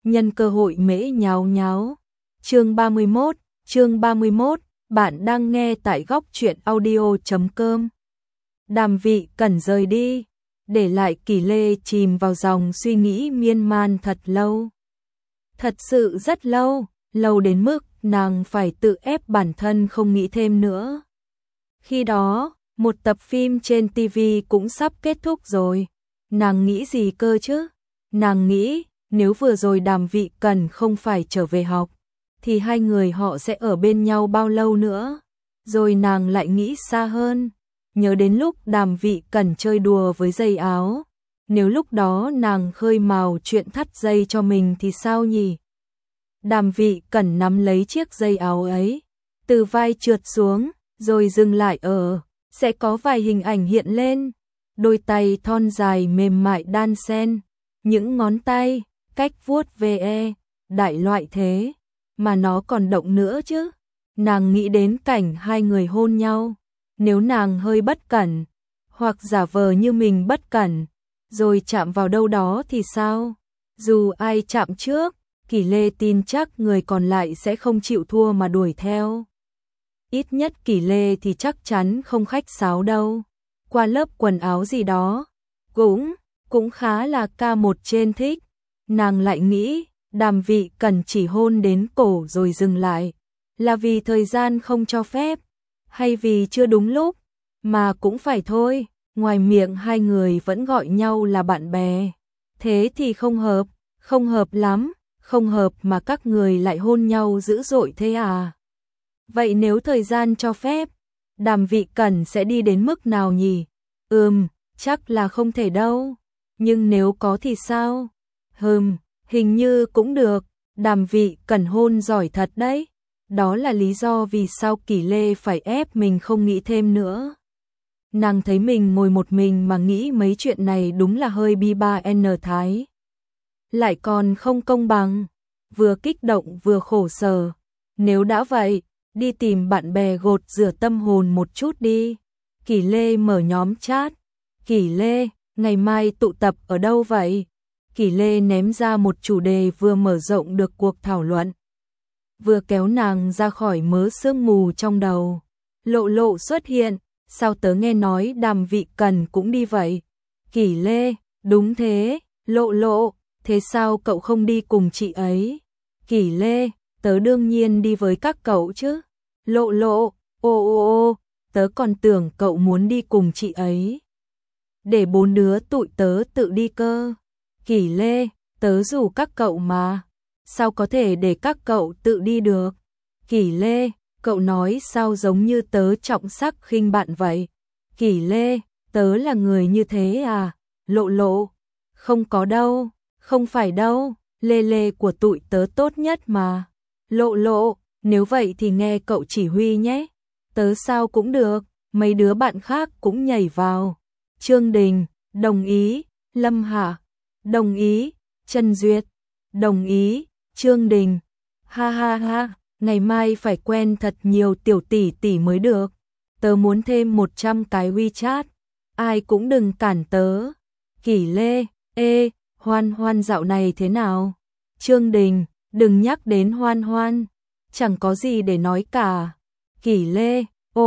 nhân cơ hội mễ nháo nháo. Chương 31, bạn đang nghe tại góc truyện audio.com. Đàm Vị Cẩn rời đi, để lại Kỷ Lê chìm vào dòng suy nghĩ miên man thật lâu. Thật sự rất lâu, lâu đến mức nàng phải tự ép bản thân không nghĩ thêm nữa. Khi đó, một tập phim trên TV cũng sắp kết thúc rồi. Nàng nghĩ gì cơ chứ? Nàng nghĩ, nếu vừa rồi Đàm Vị Cẩn không phải trở về học, thì hai người họ sẽ ở bên nhau bao lâu nữa? Rồi nàng lại nghĩ xa hơn, nhớ đến lúc Đàm Vị Cẩn chơi đùa với dây áo. Nếu lúc đó nàng khơi mào chuyện thắt dây cho mình thì sao nhỉ? Đàm Vị Cẩn nắm lấy chiếc dây áo ấy, từ vai trượt xuống, rồi dừng lại sẽ có vài hình ảnh hiện lên. Đôi tay thon dài mềm mại đan xen, những ngón tay, cách vuốt ve, đại loại thế, mà nó còn động nữa chứ. Nàng nghĩ đến cảnh hai người hôn nhau, nếu nàng hơi bất cẩn, hoặc giả vờ như mình bất cẩn, rồi chạm vào đâu đó thì sao? Dù ai chạm trước, Kỷ Lê tin chắc người còn lại sẽ không chịu thua mà đuổi theo. Ít nhất Kỷ Lê thì chắc chắn không khách sáo đâu. Qua lớp quần áo gì đó, cũng khá là K1 trên thích. Nàng lại nghĩ, Đàm Vị Cẩn chỉ hôn đến cổ rồi dừng lại, là vì thời gian không cho phép, hay vì chưa đúng lúc, mà cũng phải thôi, ngoài miệng hai người vẫn gọi nhau là bạn bè. Thế thì không hợp lắm, không hợp mà các người lại hôn nhau dữ dội thế à? Vậy nếu thời gian cho phép, Đàm Vị Cẩn sẽ đi đến mức nào nhỉ? Chắc là không thể đâu. Nhưng nếu có thì sao? Hình như cũng được. Đàm Vị Cẩn hôn giỏi thật đấy. Đó là lý do vì sao Kỷ Lê phải ép mình không nghĩ thêm nữa. Nàng thấy mình ngồi một mình mà nghĩ mấy chuyện này đúng là hơi bi ba n thái. Lại còn không công bằng. Vừa kích động vừa khổ sở. Nếu đã vậy, đi tìm bạn bè gột rửa tâm hồn một chút đi. Kỷ Lê mở nhóm chat. Kỷ Lê, ngày mai tụ tập ở đâu vậy? Kỷ Lê ném ra một chủ đề vừa mở rộng được cuộc thảo luận, vừa kéo nàng ra khỏi mớ sương mù trong đầu. Lộ Lộ xuất hiện, sao tớ nghe nói Đàm Vị Cẩn cũng đi vậy? Kỷ Lê, đúng thế. Lộ Lộ, thế sao cậu không đi cùng chị ấy? Kỷ Lê, tớ đương nhiên đi với các cậu chứ. Lộ Lộ, ô, tớ còn tưởng cậu muốn đi cùng chị ấy. Để bốn đứa tụi tớ tự đi cơ. Kỷ Lê, tớ rủ các cậu mà. Sao có thể để các cậu tự đi được? Kỷ Lê, cậu nói sao giống như tớ trọng sắc khinh bạn vậy? Kỷ Lê, tớ là người như thế à? Lộ Lộ, không có đâu, không phải đâu, Lê của tụi tớ tốt nhất mà. Lộ Lộ, nếu vậy thì nghe cậu chỉ huy nhé. Tớ sao cũng được, mấy đứa bạn khác cũng nhảy vào. Trương Đình, đồng ý. Lâm Hạ, đồng ý. Trần Duyệt, đồng ý. Trương Đình, ha, ngày mai phải quen thật nhiều tiểu tỷ tỷ mới được. Tớ muốn thêm 100 cái WeChat, ai cũng đừng cản tớ. Kỷ Lê, Hoan dạo này thế nào? Trương Đình, đừng nhắc đến Hoan, chẳng có gì để nói cả. Kỷ Lê,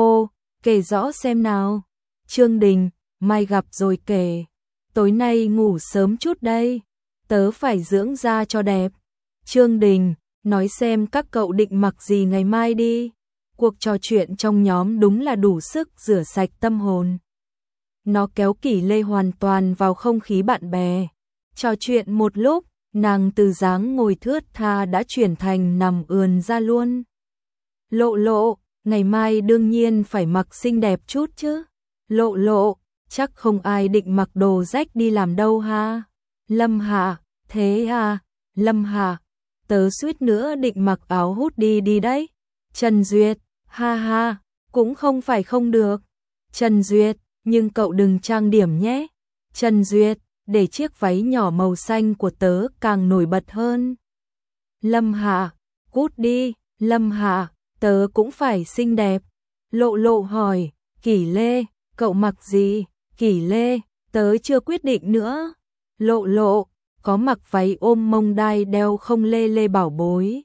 kể rõ xem nào. Trương Đình, mai gặp rồi kể. Tối nay ngủ sớm chút đây, tớ phải dưỡng da cho đẹp. Trương Đình, nói xem các cậu định mặc gì ngày mai đi. Cuộc trò chuyện trong nhóm đúng là đủ sức rửa sạch tâm hồn. Nó kéo Kỷ Lê hoàn toàn vào không khí bạn bè. Trò chuyện một lúc, nàng từ dáng ngồi thướt tha đã chuyển thành nằm ườn ra luôn. Lộ Lộ, ngày mai đương nhiên phải mặc xinh đẹp chút chứ. Lộ Lộ, chắc không ai định mặc đồ rách đi làm đâu ha. Lâm Hạ, thế à? Lâm Hạ, tớ suýt nữa định mặc áo hoodie đi đấy. Trần Duyệt, ha, cũng không phải không được. Trần Duyệt, nhưng cậu đừng trang điểm nhé. Trần Duyệt, để chiếc váy nhỏ màu xanh của tớ càng nổi bật hơn. Lâm Hạ, cút đi. Lâm Hạ, tớ cũng phải xinh đẹp. Lộ Lộ hỏi, Kỷ Lê, cậu mặc gì? Kỷ Lê, tớ chưa quyết định nữa. Lộ Lộ, có mặc váy ôm mông đai đeo không lê lê bảo bối.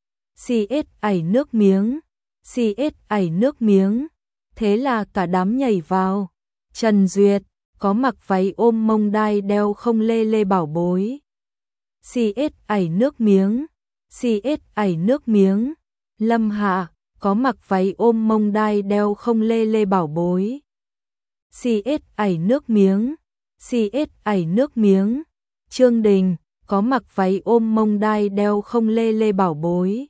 CS ảy nước miếng, CS ảy nước miếng, thế là cả đám nhảy vào. Trần Duyệt, có mặc váy ôm mông đai đeo không lê lê bảo bối. CS ảy nước miếng, CS ảy nước miếng. Lâm Hạ, có mặc váy ôm mông đai đeo không lê lê bảo bối. CS ảy nước miếng, CS ảy nước miếng. Trương Đình, có mặc váy ôm mông đai đeo không lê lê bảo bối.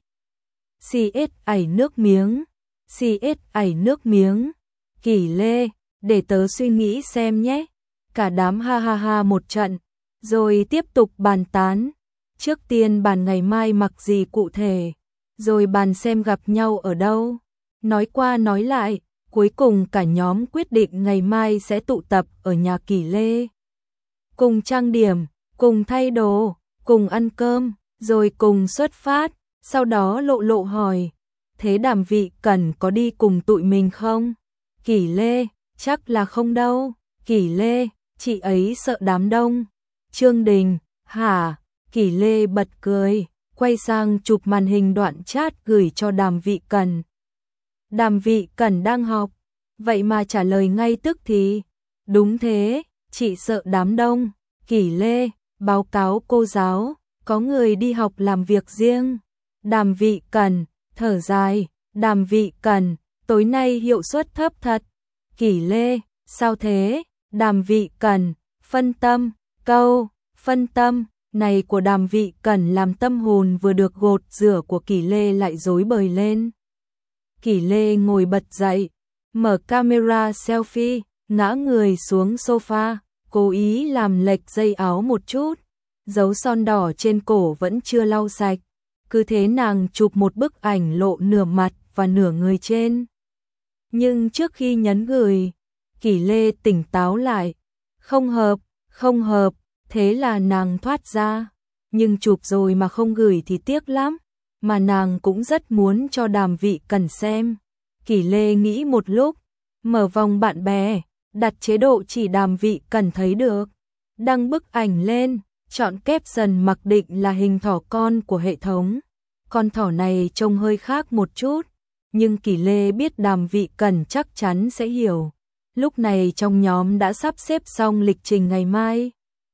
CS ảy nước miếng, CS ảy nước miếng. Kỷ Lê, để tớ suy nghĩ xem nhé. Cả đám ha ha ha một trận, rồi tiếp tục bàn tán. Trước tiên bàn ngày mai mặc gì cụ thể, rồi bàn xem gặp nhau ở đâu. Nói qua nói lại, cuối cùng cả nhóm quyết định ngày mai sẽ tụ tập ở nhà Kỷ Lê. Cùng trang điểm, cùng thay đồ, cùng ăn cơm, rồi cùng xuất phát. Sau đó Lộ Lộ hỏi, thế Đàm Vị Cẩn có đi cùng tụi mình không? Kỷ Lê, chắc là không đâu. Kỷ Lê, chị ấy sợ đám đông. Trương Đình, hả? Kỷ Lê bật cười, quay sang chụp màn hình đoạn chat gửi cho Đàm Vị Cẩn. Đàm Vị Cẩn đang học, vậy mà trả lời ngay tức thì. Đúng thế, chị sợ đám đông. Kỷ Lê, báo cáo cô giáo, có người đi học làm việc riêng. Đàm Vị Cẩn, thở dài, Đàm Vị Cẩn, tối nay hiệu suất thấp thật. Kỷ Lê, sao thế? Đàm Vị Cẩn, phân tâm, câu, phân tâm này của Đàm Vị Cẩn làm tâm hồn vừa được gột rửa của Kỷ Lê lại rối bời lên. Kỷ Lê ngồi bật dậy, mở camera selfie, ngã người xuống sofa, cố ý làm lệch dây áo một chút, dấu son đỏ trên cổ vẫn chưa lau sạch. Cứ thế nàng chụp một bức ảnh lộ nửa mặt và nửa người trên. Nhưng trước khi nhấn gửi, Kỷ Lê tỉnh táo lại. Không hợp, thế là nàng thoát ra. Nhưng chụp rồi mà không gửi thì tiếc lắm. Mà nàng cũng rất muốn cho Đàm Vị Cẩn xem. Kỷ Lê nghĩ một lúc, mở vòng bạn bè, đặt chế độ chỉ Đàm Vị Cẩn thấy được. Đăng bức ảnh lên, chọn caption mặc định là hình thỏ con của hệ thống. Con thỏ này trông hơi khác một chút, nhưng Kỷ Lê biết Đàm Vị Cẩn chắc chắn sẽ hiểu. Lúc này trong nhóm đã sắp xếp xong lịch trình ngày mai.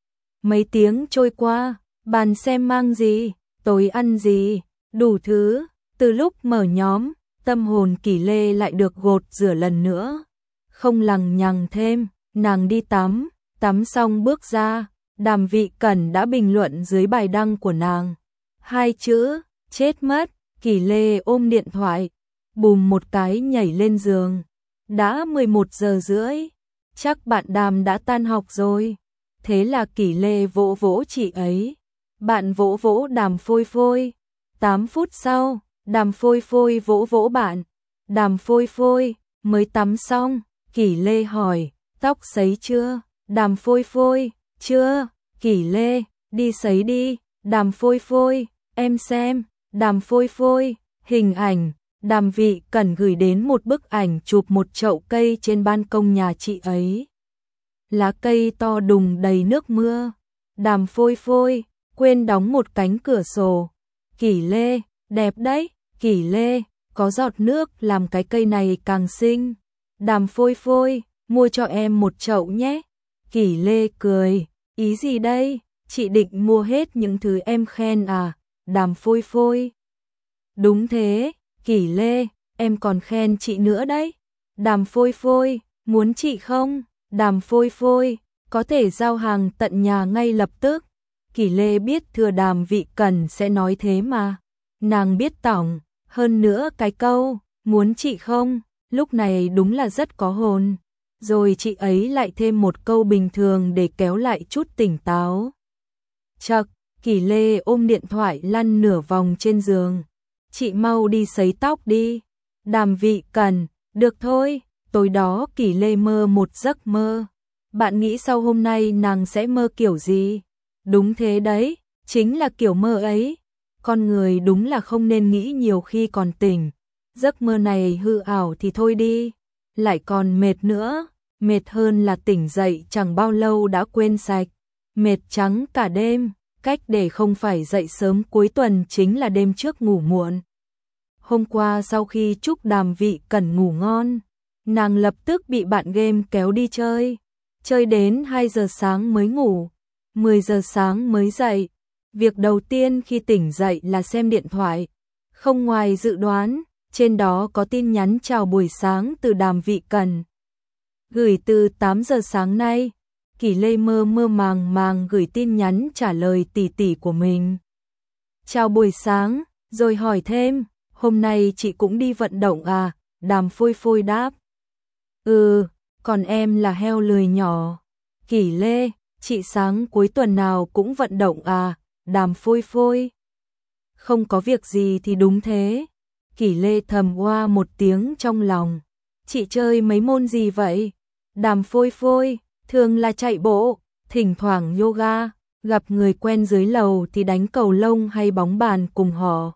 Mấy tiếng trôi qua, bàn xem mang gì, tối ăn gì, đủ thứ. Từ lúc mở nhóm, tâm hồn Kỷ Lê lại được gột rửa lần nữa. Không lằng nhằng thêm, nàng đi tắm xong bước ra, Đàm Vị Cẩn đã bình luận dưới bài đăng của nàng. 2 chữ, chết mất. Kỷ Lê ôm điện thoại, bùm một cái nhảy lên giường. Đã 11:30, chắc bạn Đàm đã tan học rồi. Thế là Kỷ Lê vỗ vỗ chị ấy. Bạn vỗ vỗ Đàm Phôi Phôi. 8 phút sau, Đàm Phôi Phôi vỗ vỗ bạn. Đàm Phôi Phôi, mới tắm xong. Kỷ Lê hỏi, tóc sấy chưa? Đàm Phôi Phôi, chưa. Kỷ Lê, đi sấy đi. Đàm Phôi Phôi, em xem. Đàm Phôi Phôi, hình ảnh. Đàm Vị Cẩn gửi đến một bức ảnh chụp một chậu cây trên ban công nhà chị ấy. Lá cây to đùng đầy nước mưa. Đàm Phôi Phôi, quên đóng một cánh cửa sổ. Kỷ Lê, đẹp đấy. Kỷ Lê, có giọt nước làm cái cây này càng xinh. Đàm Phôi Phôi, mua cho em một chậu nhé. Kỷ Lê cười, ý gì đây? Chị định mua hết những thứ em khen à? Đàm Phôi Phôi, đúng thế. Kỷ Lê, em còn khen chị nữa đấy. Đàm Phôi Phôi, muốn chị không? Đàm Phôi Phôi, có thể giao hàng tận nhà ngay lập tức. Kỷ Lê biết thừa Đàm Vị Cẩn sẽ nói thế mà. Nàng biết tỏng, hơn nữa cái câu, muốn chị không? Lúc này đúng là rất có hồn. Rồi chị ấy lại thêm một câu bình thường để kéo lại chút tỉnh táo. Chậc, Kỷ Lê ôm điện thoại lăn nửa vòng trên giường. Chị mau đi sấy tóc đi. Đàm Vị Cẩn, được thôi. Tối đó Kỷ Lê mơ một giấc mơ. Bạn nghĩ sau hôm nay nàng sẽ mơ kiểu gì? Đúng thế đấy, chính là kiểu mơ ấy. Con người đúng là không nên nghĩ nhiều khi còn tỉnh. Giấc mơ này hư ảo thì thôi đi. Lại còn mệt nữa, mệt hơn là tỉnh dậy chẳng bao lâu đã quên sạch. mệt trắng cả đêm, cách để không phải dậy sớm cuối tuần chính là đêm trước ngủ muộn. Hôm qua sau khi chúc Đàm Vị Cẩn ngủ ngon, nàng lập tức bị bạn game kéo đi chơi, chơi đến 2 giờ sáng mới ngủ, 10 giờ sáng mới dậy. Việc đầu tiên khi tỉnh dậy là xem điện thoại, không ngoài dự đoán, trên đó có tin nhắn chào buổi sáng từ Đàm Vị Cẩn. Gửi từ 8 giờ sáng nay, Kỷ Lê mơ mơ màng màng gửi tin nhắn trả lời tỷ tỷ của mình. Chào buổi sáng, rồi hỏi thêm, hôm nay chị cũng đi vận động à? Đàm Phôi Phôi đáp. Ừ, còn em là heo lười nhỏ. Kỷ Lê, chị sáng cuối tuần nào cũng vận động à? Đàm Phôi Phôi. Không có việc gì thì đúng thế. Kỷ Lê thầm oa một tiếng trong lòng. Chị chơi mấy môn gì vậy? Đàm Phôi Phôi, thường là chạy bộ, thỉnh thoảng yoga, gặp người quen dưới lầu thì đánh cầu lông hay bóng bàn cùng họ.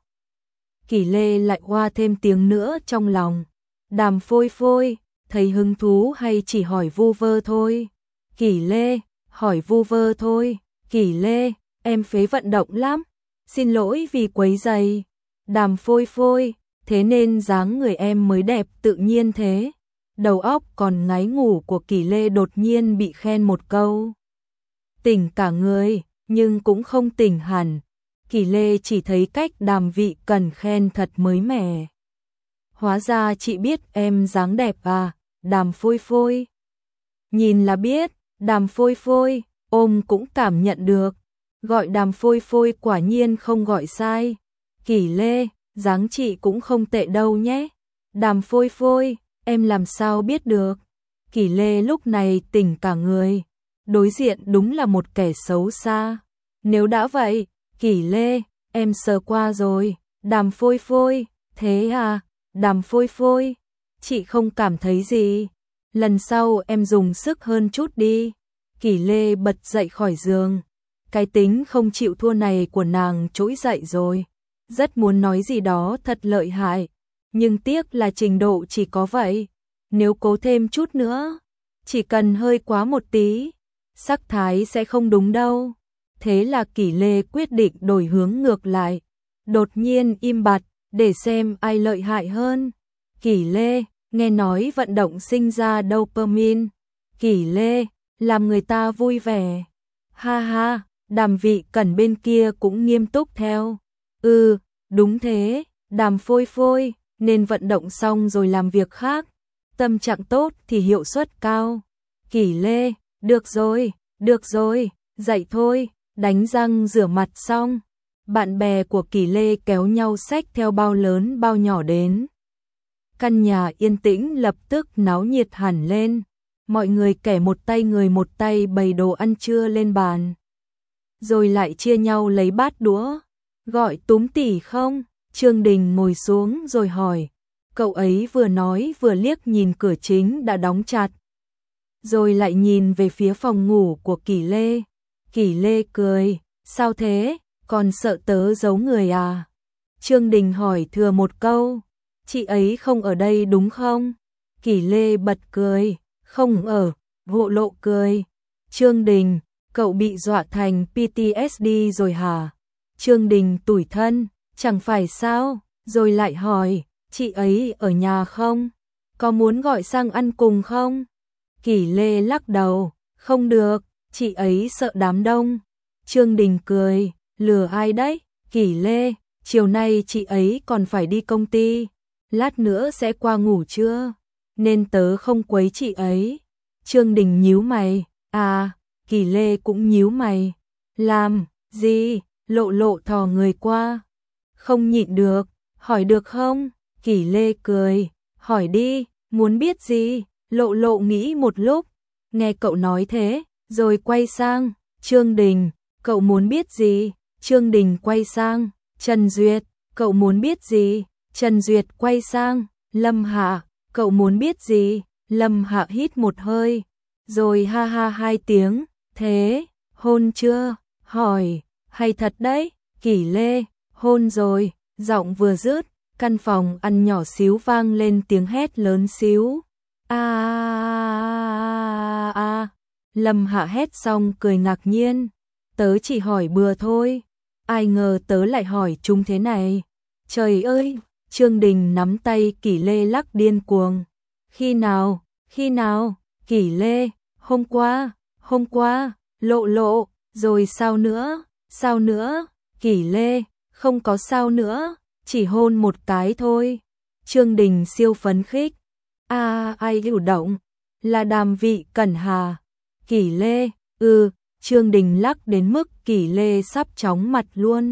Kỷ Lê lại oa thêm tiếng nữa trong lòng. Đàm Phôi Phôi, thấy hứng thú hay chỉ hỏi vu vơ thôi? Kỷ Lê, hỏi vu vơ thôi. Kỷ Lê, em phế vận động lắm, xin lỗi vì quấy rầy. Đàm Phôi Phôi, thế nên dáng người em mới đẹp tự nhiên thế. Đầu óc còn ngáy ngủ của Kỷ Lê đột nhiên bị khen một câu. Tỉnh cả người, nhưng cũng không tỉnh hẳn. Kỷ Lê chỉ thấy cách Đàm Vị Cẩn khen thật mới mẻ. Hóa ra chị biết em dáng đẹp à? Đàm Phôi Phôi. Nhìn là biết, Đàm Phôi Phôi, ôm cũng cảm nhận được. Gọi Đàm Phôi Phôi quả nhiên không gọi sai. Kỷ Lê, dáng chị cũng không tệ đâu nhé. Đàm Phôi Phôi, em làm sao biết được? Kỷ Lê lúc này tỉnh cả người. Đối diện đúng là một kẻ xấu xa. Nếu đã vậy, Kỷ Lê, em sờ qua rồi. Đàm Phôi Phôi, thế à? Đàm Phôi Phôi, chị không cảm thấy gì. Lần sau em dùng sức hơn chút đi. Kỷ Lê bật dậy khỏi giường. Cái tính không chịu thua này của nàng trỗi dậy rồi. Rất muốn nói gì đó thật lợi hại, nhưng tiếc là trình độ chỉ có vậy. Nếu cố thêm chút nữa, chỉ cần hơi quá một tí, sắc thái sẽ không đúng đâu. Thế là Kỷ Lê quyết định đổi hướng ngược lại. Đột nhiên im bặt, để xem ai lợi hại hơn. Kỷ Lê, nghe nói vận động sinh ra dopamine. Kỷ Lê, làm người ta vui vẻ. Ha ha, Đàm Vị Cẩn bên kia cũng nghiêm túc theo. Ừ, đúng thế, Đàm Phôi Phôi, nên vận động xong rồi làm việc khác. Tâm trạng tốt thì hiệu suất cao. Kỷ Lê, được rồi, dậy thôi, đánh răng rửa mặt xong. Bạn bè của Kỷ Lê kéo nhau xách theo bao lớn bao nhỏ đến. Căn nhà yên tĩnh lập tức náo nhiệt hẳn lên. Mọi người kẻ một tay người một tay bày đồ ăn trưa lên bàn. Rồi lại chia nhau lấy bát đũa. Gọi Túm tỷ không? Trương Đình ngồi xuống rồi hỏi. Cậu ấy vừa nói vừa liếc nhìn cửa chính đã đóng chặt. Rồi lại nhìn về phía phòng ngủ của Kỷ Lê. Kỷ Lê cười. Sao thế? Còn sợ tớ giấu người à? Trương Đình hỏi thừa một câu. Chị ấy không ở đây đúng không? Kỷ Lê bật cười. Không ở. Hộ lộ cười. Trương Đình, cậu bị dọa thành PTSD rồi hả? Trương Đình tủi thân. Chẳng phải sao? Rồi lại hỏi. Chị ấy ở nhà không? Có muốn gọi sang ăn cùng không? Kỷ Lê lắc đầu. Không được, chị ấy sợ đám đông. Trương Đình cười. Lừa ai đấy? Kỷ Lê, chiều nay chị ấy còn phải đi công ty. Lát nữa sẽ qua ngủ trưa, nên tớ không quấy chị ấy. Trương Đình nhíu mày. À, Kỷ Lê cũng nhíu mày. Làm gì? Lộ lộ thò người qua. Không nhịn được, hỏi được không? Kỷ Lê cười. Hỏi đi, muốn biết gì? Lộ lộ nghĩ một lúc, nghe cậu nói thế, rồi quay sang. Trương Đình, cậu muốn biết gì? Trương Đình quay sang. Trần Duyệt, cậu muốn biết gì? Trần Duyệt quay sang. Lâm Hạ, cậu muốn biết gì? Lâm Hạ hít một hơi, rồi ha ha 2 tiếng. Thế, hôn chưa? Hỏi, hay thật đấy. Kỷ Lê, hôn rồi. Giọng vừa dứt, căn phòng ăn nhỏ xíu vang lên tiếng hét lớn xíu. A a a a. Lâm Hạ hét xong cười ngạc nhiên, tớ chỉ hỏi bừa thôi, ai ngờ tớ lại hỏi chúng thế này. Trời ơi, Trương Đình nắm tay Kỷ Lê lắc điên cuồng. Khi nào, Kỷ Lê, hôm qua, Lộ, rồi sao nữa, Kỷ Lê, không có sao nữa, chỉ hôn một cái thôi. Trương Đình siêu phấn khích. Ai cử động, là Đàm Vị Cẩn hà. Kỷ Lê, Trương Đình lắc đến mức Kỷ Lê sắp chóng mặt luôn.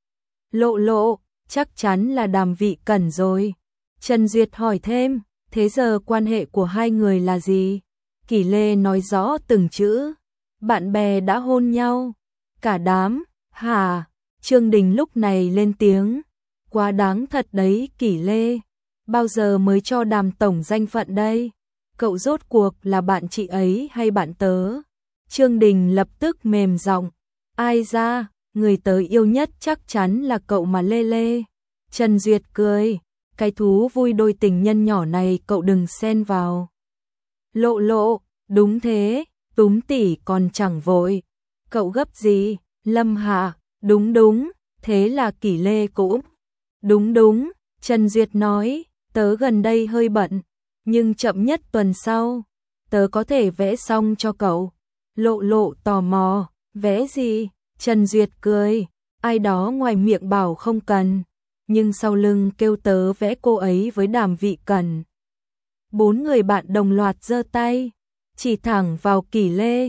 Lộ, chắc chắn là Đàm Vị Cẩn rồi. Trần Duyệt hỏi thêm, thế giờ quan hệ của hai người là gì? Kỷ Lê nói rõ từng chữ, bạn bè đã hôn nhau. Cả đám, hả? Trương Đình lúc này lên tiếng, quá đáng thật đấy Kỷ Lê, bao giờ mới cho Đàm tổng danh phận đây? Cậu rốt cuộc là bạn chị ấy hay bạn tớ? Trương Đình lập tức mềm giọng, ai ra, người tớ yêu nhất chắc chắn là cậu mà Lê. Trần Duyệt cười, cái thú vui đôi tình nhân nhỏ này cậu đừng xen vào. Lộ, đúng thế, túm tỉ còn chẳng vội. Cậu gấp gì? Lâm Hạ, đúng, thế là Kỷ Lê cũng. Đúng, Trần Duyệt nói, tớ gần đây hơi bận, nhưng chậm nhất tuần sau, tớ có thể vẽ xong cho cậu. Lộ tò mò, vẽ gì? Trần Duyệt cười, ai đó ngoài miệng bảo không cần, nhưng sau lưng kêu tớ vẽ cô ấy với Đàm Vị Cẩn. 4 người bạn đồng loạt giơ tay, chỉ thẳng vào Kỷ Lê.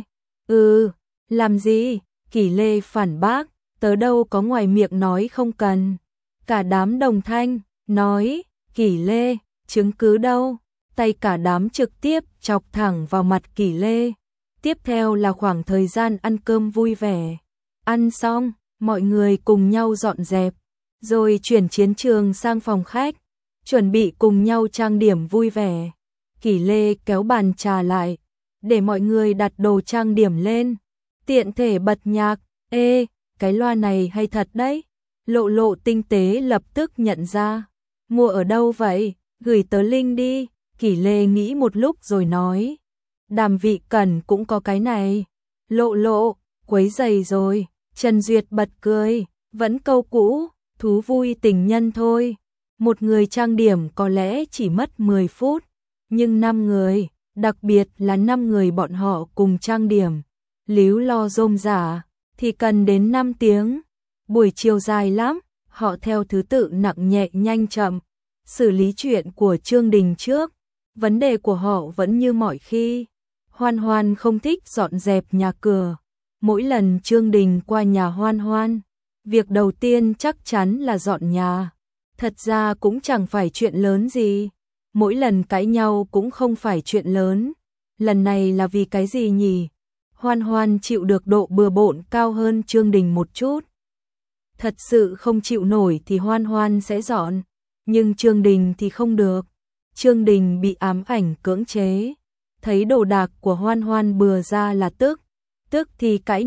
Làm gì? Kỷ Lê phản bác, tớ đâu có ngoài miệng nói không cần. Cả đám đồng thanh, nói, Kỷ Lê, chứng cứ đâu? Tay cả đám trực tiếp chọc thẳng vào mặt Kỷ Lê. Tiếp theo là khoảng thời gian ăn cơm vui vẻ. Ăn xong, mọi người cùng nhau dọn dẹp, rồi chuyển chiến trường sang phòng khách, chuẩn bị cùng nhau trang điểm vui vẻ. Kỷ Lê kéo bàn trà lại, để mọi người đặt đồ trang điểm lên, tiện thể bật nhạc. Cái loa này hay thật đấy. Lộ tinh tế lập tức nhận ra. Mua ở đâu vậy? Gửi tớ link đi. Kỷ Lê nghĩ một lúc rồi nói, Đàm Vị Cẩn cũng có cái này. Lộ, quấy giày rồi. Trần Duyệt bật cười, vẫn câu cũ, thú vui tình nhân thôi. Một người trang điểm có lẽ chỉ mất 10 phút, nhưng 5 người, đặc biệt là 5 người bọn họ cùng trang điểm, líu lo rôm rả, thì cần đến 5 tiếng. Buổi chiều dài lắm, họ theo thứ tự nặng nhẹ nhanh chậm, xử lý chuyện của Trương Đình trước. Vấn đề của họ vẫn như mọi khi. Hoan không thích dọn dẹp nhà cửa. Mỗi lần Trương Đình qua nhà Hoan, việc đầu tiên chắc chắn là dọn nhà. Thật ra cũng chẳng phải chuyện lớn gì. Mỗi lần cãi nhau cũng không phải chuyện lớn. Lần này là vì cái gì nhỉ? Hoan chịu được độ bừa bộn cao hơn Trương Đình một chút. Thật sự không chịu nổi thì Hoan sẽ dọn, nhưng Trương Đình thì không được. Trương Đình bị ám ảnh cưỡng chế, thấy đồ đạc của Hoan bừa ra là tức thì cãi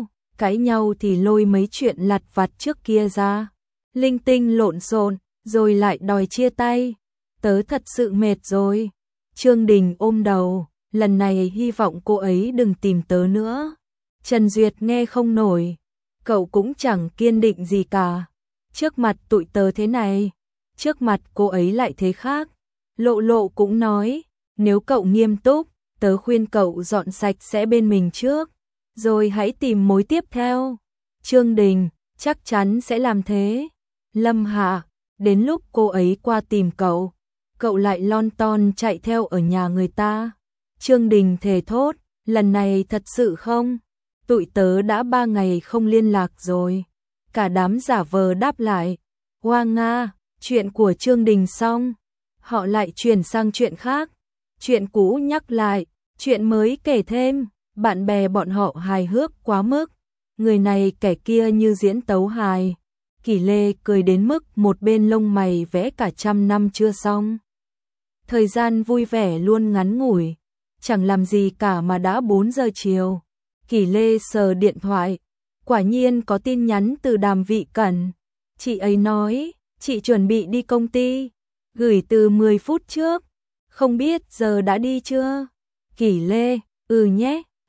nhau thì lôi mấy chuyện lặt vặt trước kia ra, linh tinh lộn xộn, rồi lại đòi chia tay. Tớ thật sự mệt rồi. Trương Đình ôm đầu, lần này hy vọng cô ấy đừng tìm tớ nữa. Trần Duyệt nghe không nổi, cậu cũng chẳng kiên định gì cả. Trước mặt tụi tớ thế này, trước mặt cô ấy lại thế khác. Lộ cũng nói, nếu cậu nghiêm túc, tớ khuyên cậu dọn sạch sẽ bên mình trước, rồi hãy tìm mối tiếp theo. Trương Đình, chắc chắn sẽ làm thế. Lâm Hạ, đến lúc cô ấy qua tìm cậu lại lon ton chạy theo ở nhà người ta. Trương Đình thề thốt, lần này thật sự không? Tụi tớ đã 3 ngày không liên lạc rồi. Cả đám giả vờ đáp lại, Hoa Nga, chuyện của Trương Đình xong, họ lại chuyển sang chuyện khác. Chuyện cũ nhắc lại, chuyện mới kể thêm, bạn bè bọn họ hài hước quá mức. Người này kẻ kia như diễn tấu hài. Kỷ Lê cười đến mức một bên lông mày vẽ cả 100 năm chưa xong. Thời gian vui vẻ luôn ngắn ngủi, chẳng làm gì cả mà đã 4 giờ chiều. Kỷ Lê sờ điện thoại, quả nhiên có tin nhắn từ Đàm Vị Cẩn. Chị ấy nói, chị chuẩn bị đi công ty, gửi từ 10 phút trước, không biết giờ đã đi chưa? Kỷ Lê, nhé,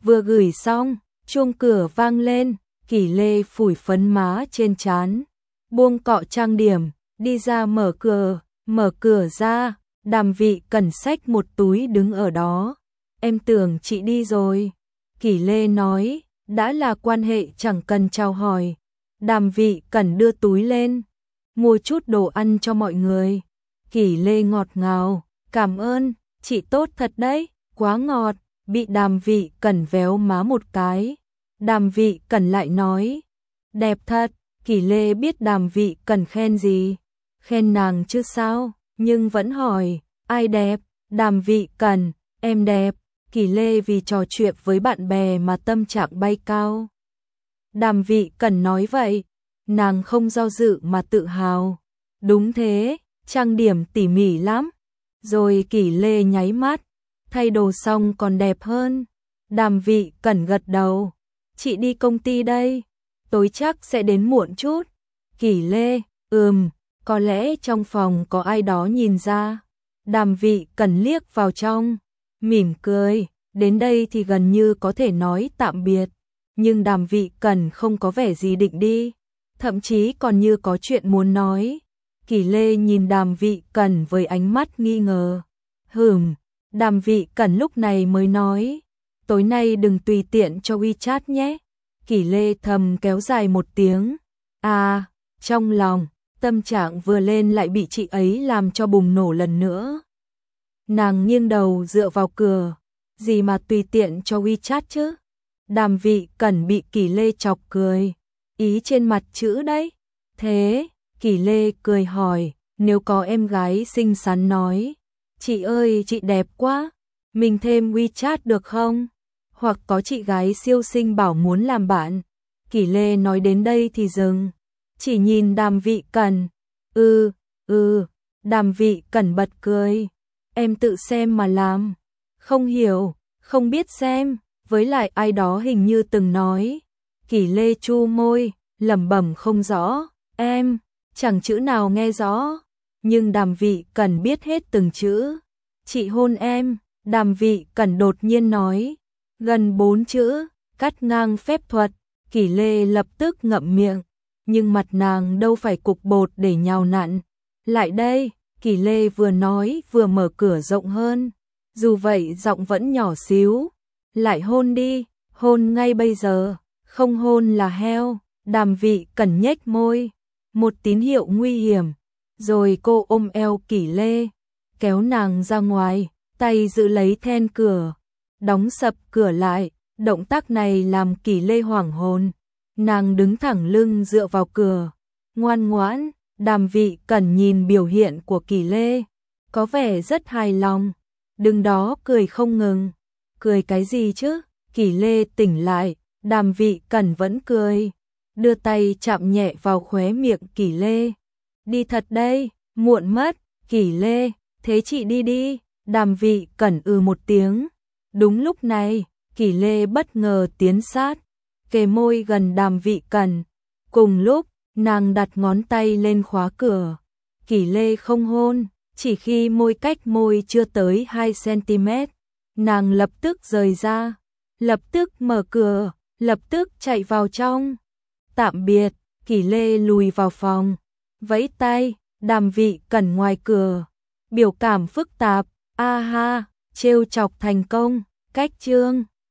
Vừa gửi xong, chuông cửa vang lên, Kỷ Lê phủi phấn má trên trán, buông cọ trang điểm, đi ra mở cửa ra, Đàm Vị Cẩn xách một túi đứng ở đó. Em tưởng chị đi rồi. Kỷ Lê nói, đã là quan hệ chẳng cần chào hỏi. Đàm Vị Cẩn đưa túi lên, mua chút đồ ăn cho mọi người. Kỷ Lê ngọt ngào, cảm ơn, chị tốt thật đấy, quá ngọt, bị Đàm Vị Cẩn véo má một cái. Đàm Vị Cẩn lại nói, đẹp thật. Kỷ Lê biết Đàm Vị Cẩn khen gì, khen nàng chứ sao, nhưng vẫn hỏi, ai đẹp? Đàm Vị Cẩn, em đẹp. Kỷ Lê vì trò chuyện với bạn bè mà tâm trạng bay cao. Đàm Vị Cẩn nói vậy, nàng không do dự mà tự hào. Đúng thế, trang điểm tỉ mỉ lắm. Rồi Kỷ Lê nháy mắt, thay đồ xong còn đẹp hơn. Đàm Vị Cẩn gật đầu, chị đi công ty đây, tối chắc sẽ đến muộn chút. Kỷ Lê, có lẽ trong phòng có ai đó nhìn ra. Đàm Vị Cẩn liếc vào trong, mỉm cười, đến đây thì gần như có thể nói tạm biệt. Nhưng Đàm Vị Cẩn không có vẻ gì định đi, thậm chí còn như có chuyện muốn nói. Kỷ Lê nhìn Đàm Vị Cẩn với ánh mắt nghi ngờ. Đàm Vị Cẩn lúc này mới nói, tối nay đừng tùy tiện cho WeChat nhé. Kỷ Lê thầm kéo dài một tiếng. Trong lòng, tâm trạng vừa lên lại bị chị ấy làm cho bùng nổ lần nữa. Nàng nghiêng đầu dựa vào cửa, gì mà tùy tiện cho WeChat chứ? Đàm Vị Cẩn bị Kỷ Lê chọc cười, ý trên mặt chữ đấy. Thế, Kỷ Lê cười hỏi, nếu có em gái xinh xắn nói, chị ơi chị đẹp quá, mình thêm WeChat được không? Hoặc có chị gái siêu xinh bảo muốn làm bạn. Kỷ Lê nói đến đây thì dừng, chỉ nhìn Đàm Vị Cẩn. Đàm Vị Cẩn bật cười, em tự xem mà làm. Không hiểu, không biết xem, với lại ai đó hình như từng nói. Kỷ Lê chu môi, lẩm bẩm không rõ, em, chẳng chữ nào nghe rõ. Nhưng Đàm Vị Cẩn biết hết từng chữ. Chị hôn em, Đàm Vị Cẩn đột nhiên nói. Gần 4 chữ, cắt ngang phép thuật. Kỷ Lê lập tức ngậm miệng, nhưng mặt nàng đâu phải cục bột để nhào nặn. Lại đây, Kỷ Lê vừa nói vừa mở cửa rộng hơn, dù vậy giọng vẫn nhỏ xíu. Lại hôn đi, hôn ngay bây giờ, không hôn là heo. Đàm Vị Cẩn nhếch môi, một tín hiệu nguy hiểm. Rồi cô ôm eo Kỷ Lê, kéo nàng ra ngoài, tay giữ lấy then cửa, đóng sập cửa lại. Động tác này làm Kỷ Lê hoảng hồn. Nàng đứng thẳng lưng dựa vào cửa, ngoan ngoãn. Đàm Vị Cẩn nhìn biểu hiện của Kỷ Lê, có vẻ rất hài lòng. Đừng đó cười không ngừng. Cười cái gì chứ? Kỷ Lê tỉnh lại, Đàm Vị Cẩn vẫn cười, đưa tay chạm nhẹ vào khóe miệng Kỷ Lê. Đi thật đây, muộn mất. Kỷ Lê, thế chị đi đi. Đàm Vị Cẩn một tiếng. Đúng lúc này, Kỷ Lê bất ngờ tiến sát, kề môi gần Đàm Vị Cẩn. Cùng lúc, nàng đặt ngón tay lên khóa cửa. Kỷ Lê không hôn, chỉ khi môi cách môi chưa tới 2 cm, nàng lập tức rời ra, lập tức mở cửa, lập tức chạy vào trong. Tạm biệt. Kỷ Lê lùi vào phòng, vẫy tay. Đàm Vị Cẩn ngoài cửa, biểu cảm phức tạp. Trêu chọc thành công. Cách chương